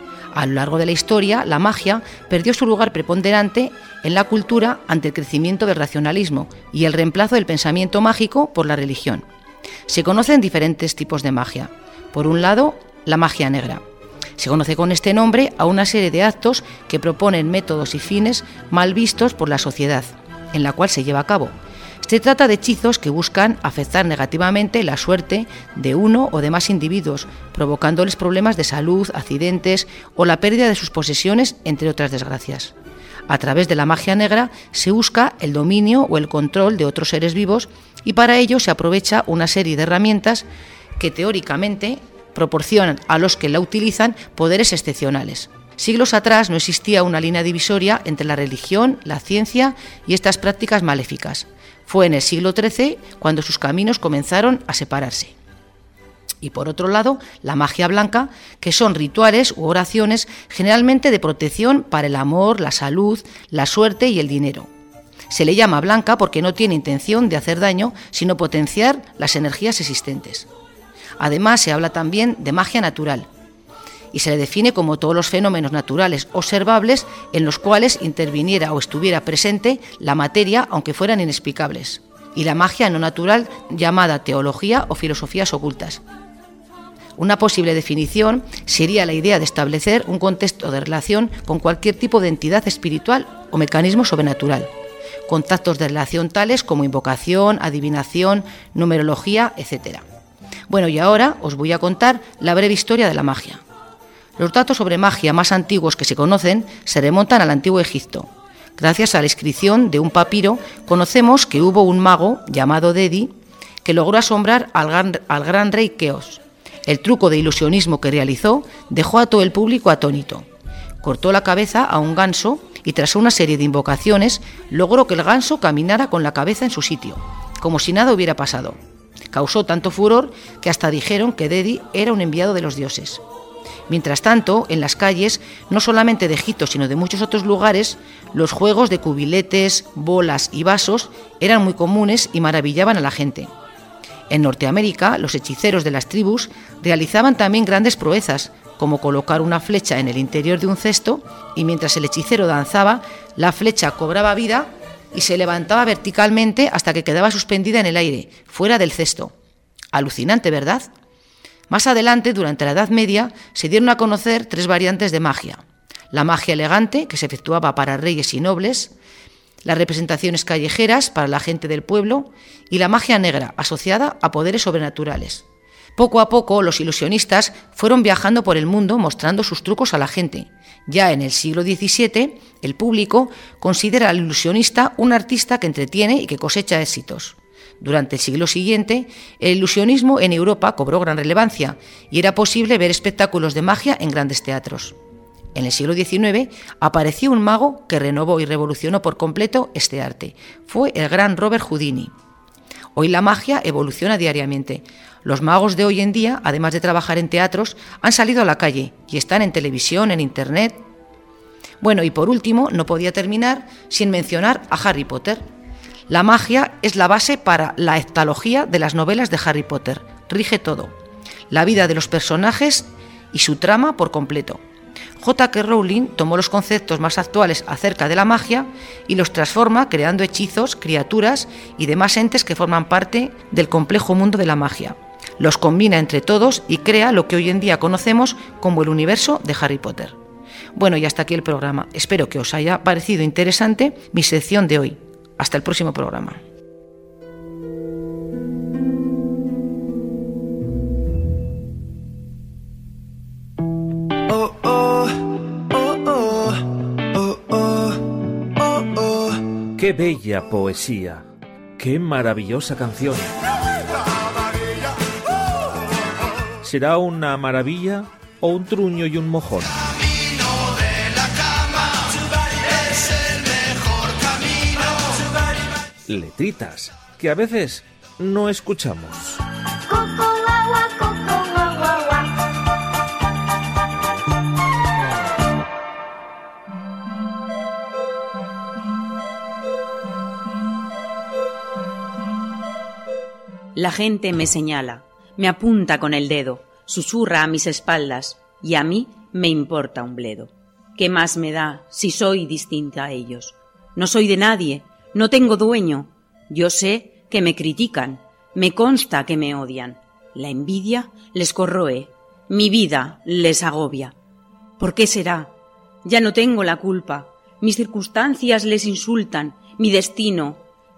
A lo largo de la historia, la magia perdió su lugar preponderante en la cultura ante el crecimiento del racionalismo y el reemplazo del pensamiento mágico por la religión. Se conocen diferentes tipos de magia. Por un lado, la magia negra. Se conoce con este nombre a una serie de actos que proponen métodos y fines mal vistos por la sociedad, en la cual se lleva a cabo. Se trata de hechizos que buscan afectar negativamente la suerte de uno o de más individuos, provocándoles problemas de salud, accidentes o la pérdida de sus posesiones, entre otras desgracias. A través de la magia negra se busca el dominio o el control de otros seres vivos y para ello se aprovecha una serie de herramientas que teóricamente proporcionan a los que la utilizan poderes excepcionales. Siglos atrás no existía una línea divisoria entre la religión, la ciencia y estas prácticas maléficas. Fue en el siglo XIII cuando sus caminos comenzaron a separarse. Y por otro lado, la magia blanca, que son rituales u oraciones generalmente de protección para el amor, la salud, la suerte y el dinero. Se le llama blanca porque no tiene intención de hacer daño, sino potenciar las energías existentes. Además, se habla también de magia natural y se le define como todos los fenómenos naturales observables en los cuales interviniera o estuviera presente la materia, aunque fueran inexplicables, y la magia no natural llamada teología o filosofías ocultas. Una posible definición sería la idea de establecer un contexto de relación con cualquier tipo de entidad espiritual o mecanismo sobrenatural, contactos de relación tales como invocación, adivinación, numerología, etc. Bueno, y ahora os voy a contar la breve historia de la magia. Los datos sobre magia más antiguos que se conocen se remontan al Antiguo Egipto. Gracias a la inscripción de un papiro, conocemos que hubo un mago llamado Dedi que logró asombrar al gran rey Keos. El truco de ilusionismo que realizó dejó a todo el público atónito. Cortó la cabeza a un ganso y tras una serie de invocaciones logró que el ganso caminara con la cabeza en su sitio, como si nada hubiera pasado. Causó tanto furor que hasta dijeron que Dedi era un enviado de los dioses. Mientras tanto, en las calles, no solamente de Egipto, sino de muchos otros lugares, los juegos de cubiletes, bolas y vasos eran muy comunes y maravillaban a la gente. En Norteamérica, los hechiceros de las tribus realizaban también grandes proezas, como colocar una flecha en el interior de un cesto y mientras el hechicero danzaba, la flecha cobraba vida y se levantaba verticalmente hasta que quedaba suspendida en el aire, fuera del cesto. Alucinante, ¿verdad? Más adelante, durante la Edad Media, se dieron a conocer tres variantes de magia. La magia elegante, que se efectuaba para reyes y nobles, las representaciones callejeras para la gente del pueblo y la magia negra, asociada a poderes sobrenaturales. Poco a poco, los ilusionistas fueron viajando por el mundo mostrando sus trucos a la gente. Ya en el siglo XVII, el público considera al ilusionista un artista que entretiene y que cosecha éxitos. Durante el siglo siguiente, el ilusionismo en Europa cobró gran relevancia y era posible ver espectáculos de magia en grandes teatros. En el siglo XIX apareció un mago que renovó y revolucionó por completo este arte. Fue el gran Robert Houdini. Hoy la magia evoluciona diariamente. Los magos de hoy en día, además de trabajar en teatros, han salido a la calle y están en televisión, en Internet. Bueno, y por último, no podía terminar sin mencionar a Harry Potter. La magia es la base para la heptalogía de las novelas de Harry Potter. Rige todo. La vida de los personajes y su trama por completo. J.K. Rowling tomó los conceptos más actuales acerca de la magia y los transforma creando hechizos, criaturas y demás entes que forman parte del complejo mundo de la magia. Los combina entre todos y crea lo que hoy en día conocemos como el universo de Harry Potter. Bueno, y hasta aquí el programa. Espero que os haya parecido interesante mi sección de hoy. Hasta el próximo programa. ¡Qué bella poesía! ¡Qué maravillosa canción! ¿Será una maravilla o un truño y un mojón? Letritas que a veces no escuchamos. La gente me señala, me apunta con el dedo, susurra a mis espaldas, y a mí me importa un bledo. ¿Qué más me da si soy distinta a ellos? No soy de nadie, no tengo dueño. Yo sé que me critican, me consta que me odian. La envidia les corroe, mi vida les agobia. ¿Por qué será? Ya no tengo la culpa, mis circunstancias les insultan, mi destino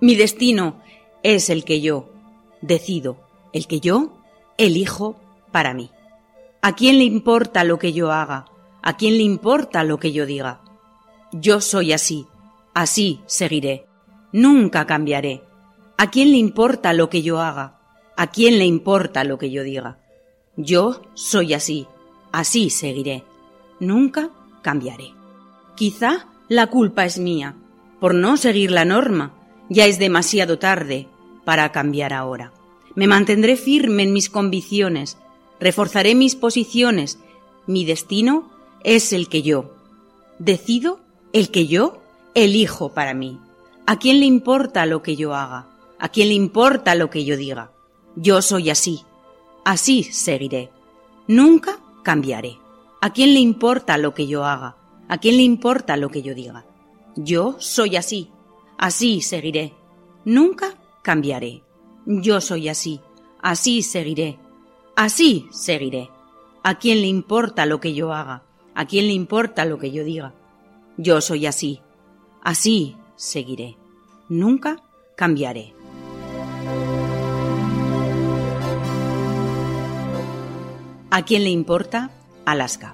es el que yo decido, el que yo elijo para mí. ¿A quién le importa lo que yo haga? ¿A quién le importa lo que yo diga? Yo soy así, así seguiré, nunca cambiaré. ¿A quién le importa lo que yo haga? ¿A quién le importa lo que yo diga? Yo soy así, así seguiré, nunca cambiaré. Quizá la culpa es mía, por no seguir la norma, ya es demasiado tarde para cambiar ahora. Me mantendré firme en mis convicciones, reforzaré mis posiciones. Mi destino es el que yo decido, el que yo elijo para mí. ¿A quién le importa lo que yo haga? ¿A quién le importa lo que yo diga? Yo soy así, así seguiré, nunca cambiaré. ¿A quién le importa lo que yo haga? ¿A quién le importa lo que yo diga? Yo soy así, así seguiré, nunca cambiaré. Yo soy así, así seguiré, así seguiré. ¿A quién le importa lo que yo haga? ¿A quién le importa lo que yo diga? Yo soy así, así seguiré, nunca cambiaré. ¿A quién le importa? Alaska.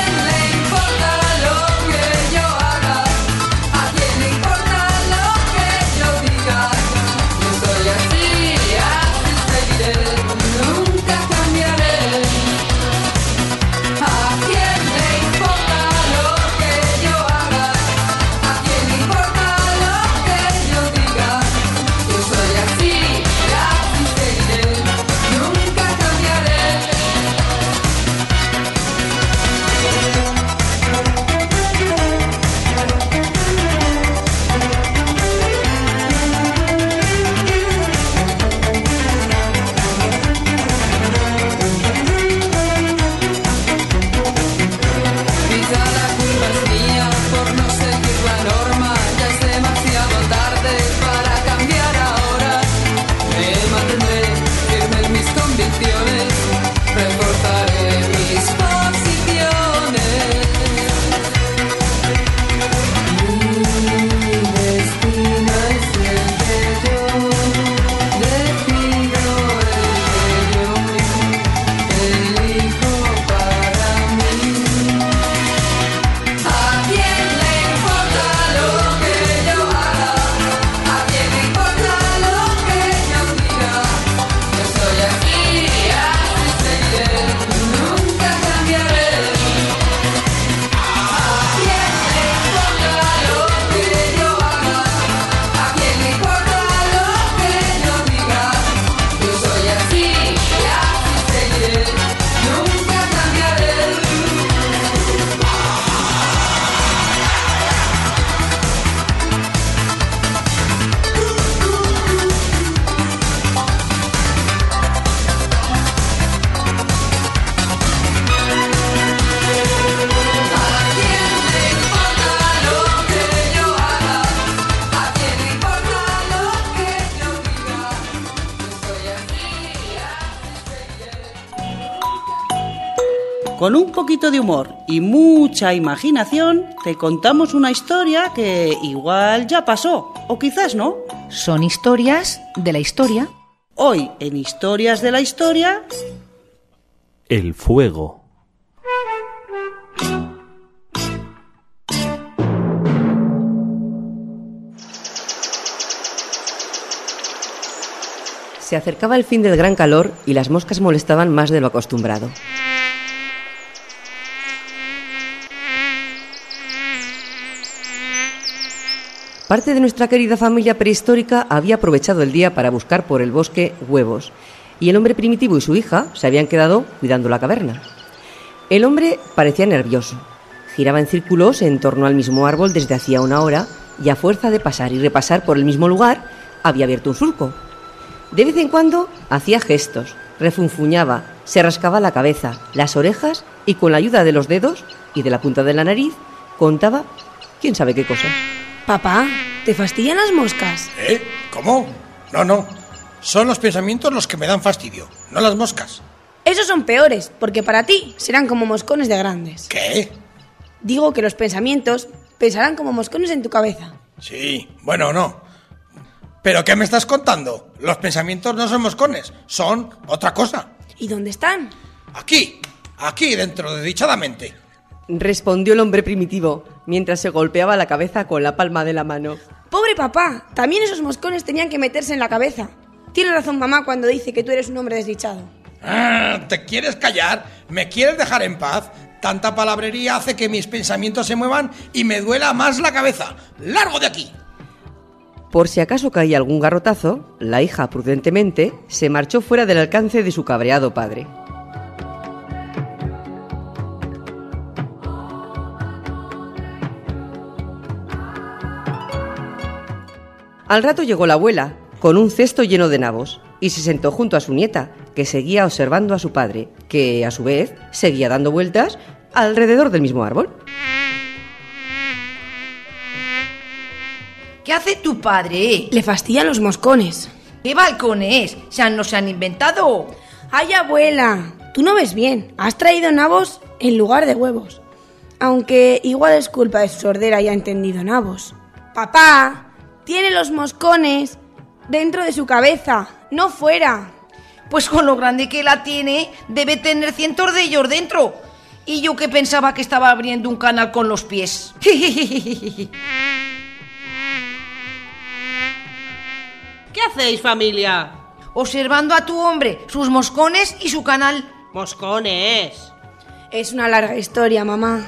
¿A quién le importa lo que Con un poquito de humor y mucha imaginación, te contamos una historia que igual ya pasó, o quizás no. Son historias de la historia. Hoy, en Historias de la Historia... El fuego. Se acercaba el fin del gran calor y las moscas molestaban más de lo acostumbrado. Parte de nuestra querida familia prehistórica había aprovechado el día para buscar por el bosque huevos, y el hombre primitivo y su hija se habían quedado cuidando la caverna. El hombre parecía nervioso. Giraba en círculos en torno al mismo árbol desde hacía una hora y a fuerza de pasar y repasar por el mismo lugar había abierto un surco. De vez en cuando hacía gestos, refunfuñaba, se rascaba la cabeza, las orejas y con la ayuda de los dedos y de la punta de la nariz contaba quién sabe qué cosa. Papá, ¿te fastidian las moscas? ¿Cómo? No. Son los pensamientos los que me dan fastidio, no las moscas. Esos son peores, porque para ti serán como moscones de grandes. ¿Qué? Digo que los pensamientos pensarán como moscones en tu cabeza. Sí, bueno, no. ¿Pero qué me estás contando? Los pensamientos no son moscones, son otra cosa. ¿Y dónde están? Aquí dentro, desdichadamente. Respondió el hombre primitivo, mientras se golpeaba la cabeza con la palma de la mano. Pobre papá, también esos moscones tenían que meterse en la cabeza. Tiene razón mamá cuando dice que tú eres un hombre desdichado. ¿Te quieres callar? ¿Me quieres dejar en paz? Tanta palabrería hace que mis pensamientos se muevan y me duela más la cabeza. ¡Largo de aquí! Por si acaso caía algún garrotazo, la hija prudentemente se marchó fuera del alcance de su cabreado padre. Al rato llegó la abuela, con un cesto lleno de nabos, y se sentó junto a su nieta, que seguía observando a su padre, que a su vez seguía dando vueltas alrededor del mismo árbol. ¿Qué hace tu padre? Le fastidian los moscones. ¿Qué balcones? ¿No se han inventado? ¡Ay, abuela! Tú no ves bien. Has traído nabos en lugar de huevos. Aunque igual es culpa de su sordera y ha entendido nabos. Papá, tiene los moscones dentro de su cabeza, no fuera. Pues con lo grande que la tiene, debe tener cientos de ellos dentro. Y yo que pensaba que estaba abriendo un canal con los pies. ¿Qué hacéis, familia? Observando a tu hombre, sus moscones y su canal. ¿Moscones? Es una larga historia, mamá.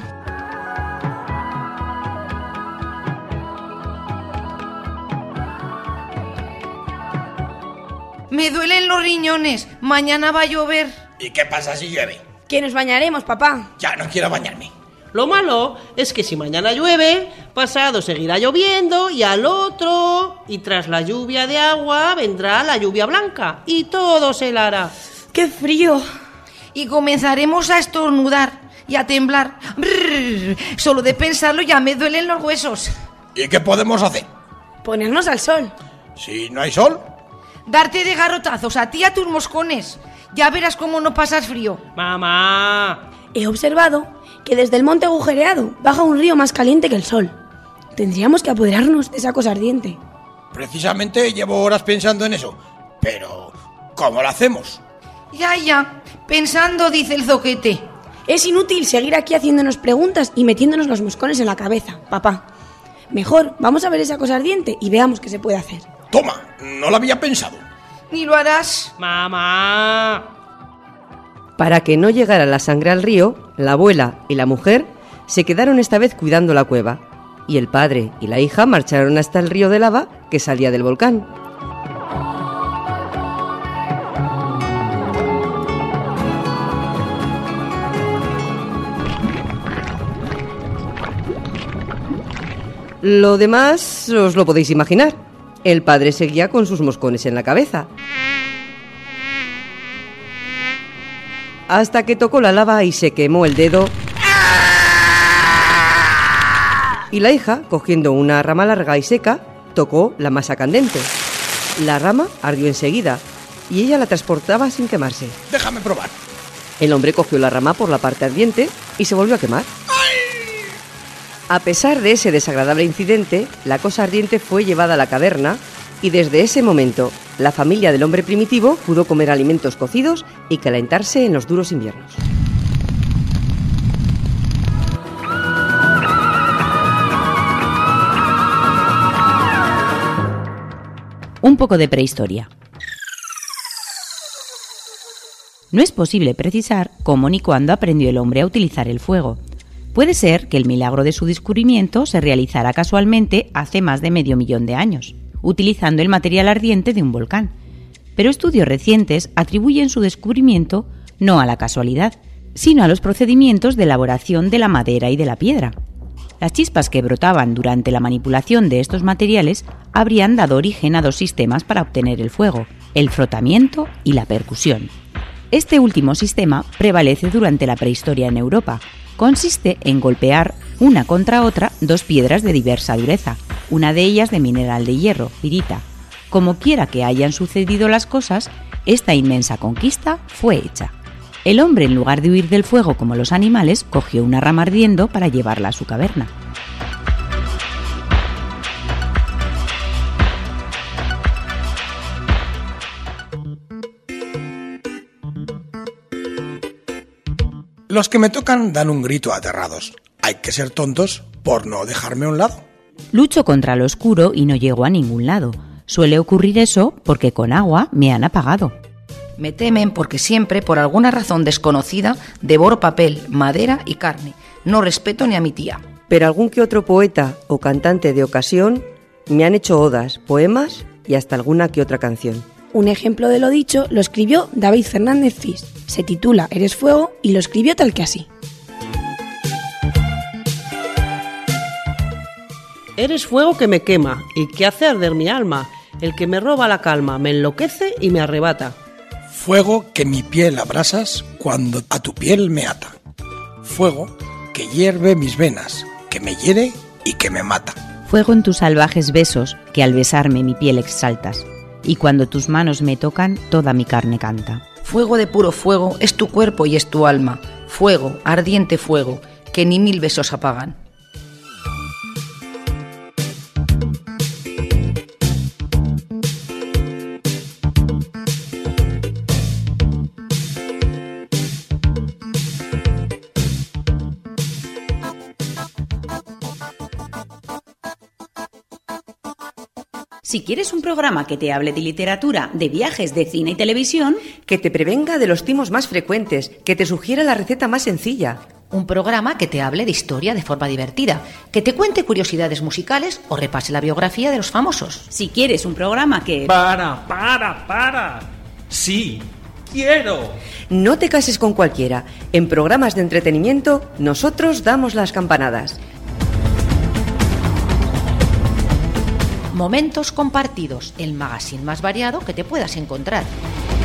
Me duelen los riñones. Mañana va a llover. ¿Y qué pasa si llueve? Que nos bañaremos, papá. Ya no quiero bañarme. Lo malo es que si mañana llueve, pasado seguirá lloviendo y al otro, y tras la lluvia de agua vendrá la lluvia blanca y todo se helará. ¡Qué frío! Y comenzaremos a estornudar y a temblar. Brrr, solo de pensarlo ya me duelen los huesos. ¿Y qué podemos hacer? Ponernos al sol. Si no hay sol. Darte de garrotazos a ti y a tus moscones. Ya verás cómo no pasas frío. ¡Mamá! He observado que desde el monte agujereado baja un río más caliente que el sol. Tendríamos que apoderarnos de esa cosa ardiente. Precisamente llevo horas pensando en eso. Pero, ¿cómo lo hacemos? Ya, pensando, dice el zoquete. Es inútil seguir aquí haciéndonos preguntas y metiéndonos los moscones en la cabeza, papá. Mejor vamos a ver esa cosa ardiente y veamos qué se puede hacer. Toma, no lo había pensado. Ni lo harás. ¡Mamá! Para que no llegara la sangre al río, la abuela y la mujer se quedaron esta vez cuidando la cueva, y el padre y la hija marcharon hasta el río de lava que salía del volcán. Lo demás os lo podéis imaginar. El padre seguía con sus moscones en la cabeza. Hasta que tocó la lava y se quemó el dedo. Y la hija, cogiendo una rama larga y seca, tocó la masa candente. La rama ardió enseguida y ella la transportaba sin quemarse. Déjame probar. El hombre cogió la rama por la parte ardiente y se volvió a quemar. A pesar de ese desagradable incidente, la cosa ardiente fue llevada a la caverna y desde ese momento la familia del hombre primitivo pudo comer alimentos cocidos y calentarse en los duros inviernos. Un poco de prehistoria. No es posible precisar cómo ni cuándo aprendió el hombre a utilizar el fuego. Puede ser que el milagro de su descubrimiento se realizara casualmente hace más de 500.000 de años, utilizando el material ardiente de un volcán. Pero estudios recientes atribuyen su descubrimiento no a la casualidad, sino a los procedimientos de elaboración de la madera y de la piedra. Las chispas que brotaban durante la manipulación de estos materiales habrían dado origen a 2 sistemas para obtener el fuego: el frotamiento y la percusión. Este último sistema prevalece durante la prehistoria en Europa. Consiste en golpear una contra otra 2 piedras de diversa dureza, una de ellas de mineral de hierro, pirita. Como quiera que hayan sucedido las cosas, esta inmensa conquista fue hecha. El hombre, en lugar de huir del fuego como los animales, cogió una rama ardiendo para llevarla a su caverna. Los que me tocan dan un grito aterrados. Hay que ser tontos por no dejarme a un lado. Lucho contra lo oscuro y no llego a ningún lado. Suele ocurrir eso porque con agua me han apagado. Me temen porque siempre, por alguna razón desconocida, devoro papel, madera y carne. No respeto ni a mi tía. Pero algún que otro poeta o cantante de ocasión me han hecho odas, poemas y hasta alguna que otra canción. Un ejemplo de lo dicho lo escribió David Fernández Cis. Se titula Eres fuego y lo escribió tal que así. Eres fuego que me quema y que hace arder mi alma. El que me roba la calma me enloquece y me arrebata. Fuego que mi piel abrasas cuando a tu piel me ata. Fuego que hierve mis venas, que me hiere y que me mata. Fuego en tus salvajes besos, que al besarme mi piel exaltas. Y cuando tus manos me tocan, toda mi carne canta. Fuego de puro fuego es tu cuerpo y es tu alma. Fuego, ardiente fuego, que ni 1000 besos apagan. Si quieres un programa que te hable de literatura, de viajes, de cine y televisión, que te prevenga de los timos más frecuentes, que te sugiera la receta más sencilla. Un programa que te hable de historia de forma divertida, que te cuente curiosidades musicales o repase la biografía de los famosos. Si quieres un programa que... ¡Para! Sí, quiero. No te cases con cualquiera. En programas de entretenimiento, nosotros damos las campanadas. Momentos compartidos, el magazine más variado que te puedas encontrar.